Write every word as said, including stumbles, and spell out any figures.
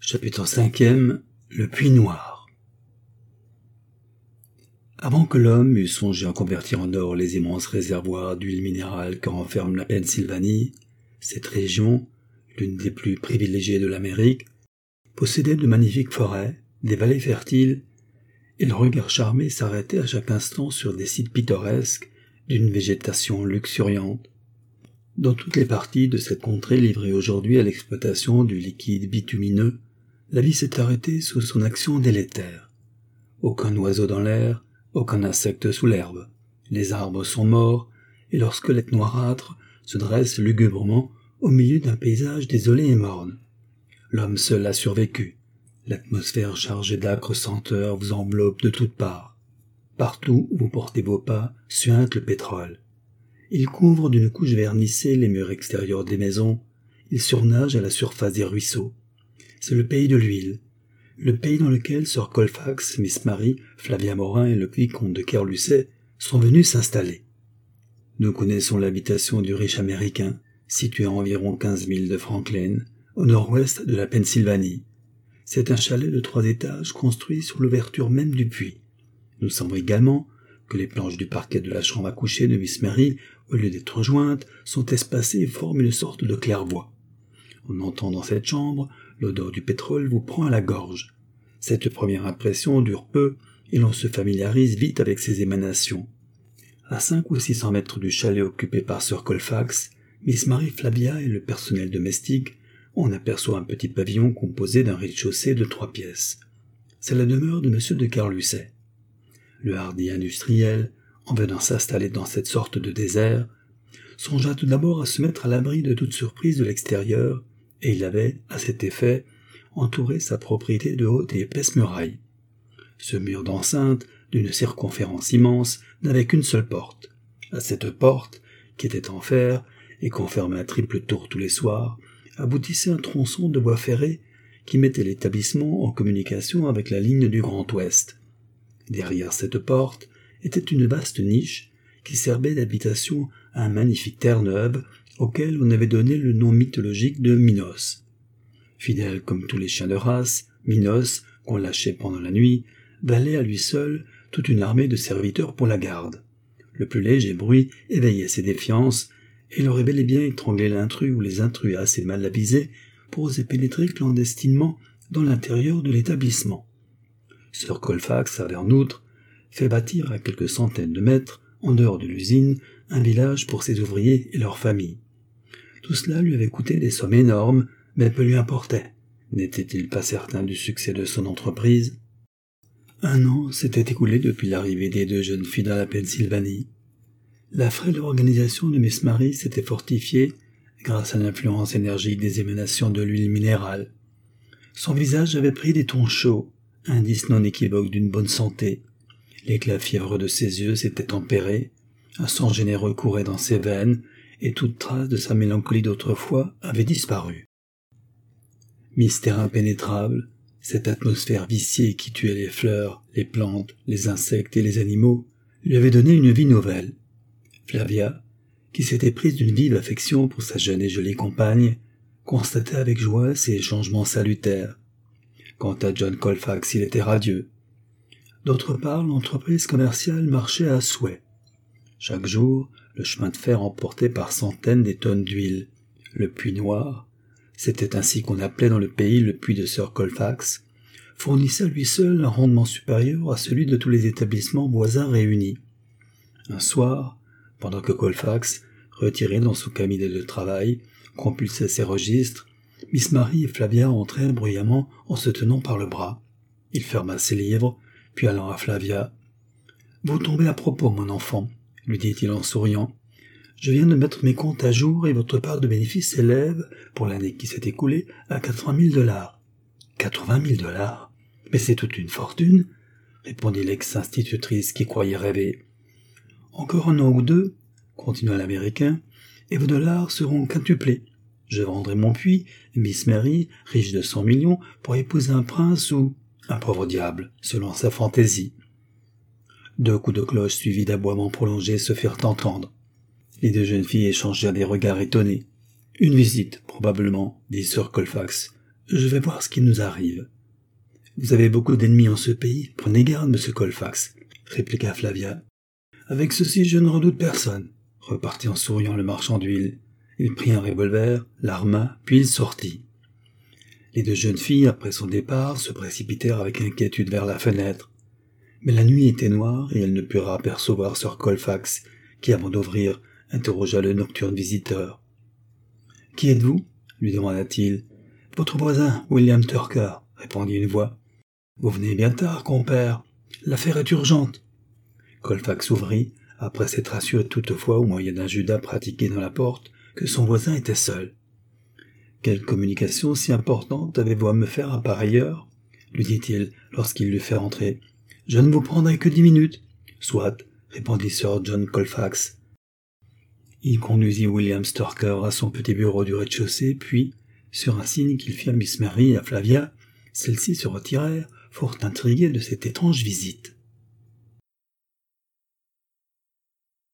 Chapitre cinquième. Le puits noir. Avant que l'homme eût songé à convertir en or les immenses réservoirs d'huile minérale que renferme la Pennsylvanie, cette région, l'une des plus privilégiées de l'Amérique, possédait de magnifiques forêts, des vallées fertiles, et le regard charmé s'arrêtait à chaque instant sur des sites pittoresques d'une végétation luxuriante. Dans toutes les parties de cette contrée livrée aujourd'hui à l'exploitation du liquide bitumineux, la vie s'est arrêtée sous son action délétère. Aucun oiseau dans l'air, aucun insecte sous l'herbe. Les arbres sont morts, et leur squelette noirâtre se dresse lugubrement au milieu d'un paysage désolé et morne. L'homme seul a survécu. L'atmosphère chargée d'âcres senteurs vous enveloppe de toutes parts. Partout où vous portez vos pas suinte le pétrole. Il couvre d'une couche vernissée les murs extérieurs des maisons, il surnage à la surface des ruisseaux. C'est le pays de l'huile, le pays dans lequel Sir Colfax, Miss Mary, Flavia Morin et le vicomte de Kerlusset sont venus s'installer. Nous connaissons l'habitation du riche Américain, situé à environ quinze milles de Franklin, au nord-ouest de la Pennsylvanie. C'est un chalet de trois étages construit sur l'ouverture même du puits. Nous savons également que les planches du parquet de la chambre à coucher de Miss Mary, au lieu d'être jointes, sont espacées et forment une sorte de claire-voie. En entrant dans cette chambre, l'odeur du pétrole vous prend à la gorge. Cette première impression dure peu et l'on se familiarise vite avec ses émanations. À cinq ou six cents mètres du chalet occupé par Sir Colfax, Miss Mary, Flavia et le personnel domestique, on aperçoit un petit pavillon composé d'un rez-de-chaussée de trois pièces. C'est la demeure de Monsieur de Kerlusset. Le hardi industriel, en venant s'installer dans cette sorte de désert, songea tout d'abord à se mettre à l'abri de toute surprise de l'extérieur, et il avait, à cet effet, entouré sa propriété de hautes et épaisses murailles. Ce mur d'enceinte, d'une circonférence immense, n'avait qu'une seule porte. À cette porte, qui était en fer, et qu'on fermait à triple tour tous les soirs, aboutissait un tronçon de bois ferré qui mettait l'établissement en communication avec la ligne du Grand Ouest. Derrière cette porte était une vaste niche qui servait d'habitation à un magnifique Terre-Neuve auquel on avait donné le nom mythologique de Minos. Fidèle comme tous les chiens de race, Minos, qu'on lâchait pendant la nuit, valait à lui seul toute une armée de serviteurs pour la garde. Le plus léger bruit éveillait ses défiances, et il aurait bel et bien étranglé l'intrus ou les intrus assez mal avisés pour oser pénétrer clandestinement dans l'intérieur de l'établissement. Sir Colfax avait en outre fait bâtir à quelques centaines de mètres, en dehors de l'usine, un village pour ses ouvriers et leurs familles. Tout cela lui avait coûté des sommes énormes, mais peu lui importait. N'était-il pas certain du succès de son entreprise? Un an s'était écoulé depuis l'arrivée des deux jeunes filles dans la Pennsylvanie. La frêle organisation de Miss Mary s'était fortifiée grâce à l'influence énergique des émanations de l'huile minérale. Son visage avait pris des tons chauds, indice non équivoque d'une bonne santé. L'éclat fiévreux de ses yeux s'était tempéré, un sang généreux courait dans ses veines, et toute trace de sa mélancolie d'autrefois avait disparu. Mystère impénétrable, cette atmosphère viciée qui tuait les fleurs, les plantes, les insectes et les animaux, lui avait donné une vie nouvelle. Flavia, qui s'était prise d'une vive affection pour sa jeune et jolie compagne, constatait avec joie ces changements salutaires. Quant à John Colfax, il était radieux. D'autre part, l'entreprise commerciale marchait à souhait. Chaque jour, le chemin de fer emportait par centaines des tonnes d'huile. Le puits noir, c'était ainsi qu'on appelait dans le pays le puits de Sir Colfax, fournissait à lui seul un rendement supérieur à celui de tous les établissements voisins réunis. Un soir, pendant que Colfax, retiré dans son cabinet de travail, compulsait ses registres, Miss Mary et Flavia entrèrent bruyamment en se tenant par le bras. Il ferma ses livres, puis allant à Flavia, « Vous tombez à propos, mon enfant, » lui dit-il en souriant. « Je viens de mettre mes comptes à jour et votre part de bénéfice s'élève, pour l'année qui s'est écoulée, à quatre-vingt mille dollars. »« Quatre-vingt mille dollars? Mais c'est toute une fortune, » répondit l'ex-institutrice qui croyait rêver. « Encore un an ou deux, » continua l'Américain, « et vos dollars seront quintuplés. Je vendrai mon puits, et Miss Mary, riche de cent millions, pour épouser un prince ou un pauvre diable, selon sa fantaisie. » Deux coups de cloche suivis d'aboiements prolongés se firent entendre. Les deux jeunes filles échangèrent des regards étonnés. « Une visite, probablement, dit Sir Colfax. Je vais voir ce qui nous arrive. »« Vous avez beaucoup d'ennemis en ce pays, prenez garde, monsieur Colfax, » répliqua Flavia. « Avec ceci, je ne redoute personne, » repartit en souriant le marchand d'huile. Il prit un revolver, l'arma, puis il sortit. Les deux jeunes filles, après son départ, se précipitèrent avec inquiétude vers la fenêtre. Mais la nuit était noire et elles ne purent apercevoir Sir Colfax, qui, avant d'ouvrir, interrogea le nocturne visiteur. « Qui êtes-vous » lui demanda-t-il. « Votre voisin, William Turker, » répondit une voix. « Vous venez bien tard, compère. L'affaire est urgente. » Colfax ouvrit, après s'être assuré toutefois, au moyen d'un judas pratiqué dans la porte, que son voisin était seul. « Quelle communication si importante avez-vous à me faire à pareille heure ?» lui dit-il lorsqu'il l'eut fait entrer. « Je ne vous prendrai que dix minutes. »« Soit, » répondit Sir John Colfax. Il conduisit William Turker à son petit bureau du rez-de-chaussée, puis, sur un signe qu'il fit à Miss Mary et à Flavia, celles-ci se retirèrent, fort intriguées de cette étrange visite.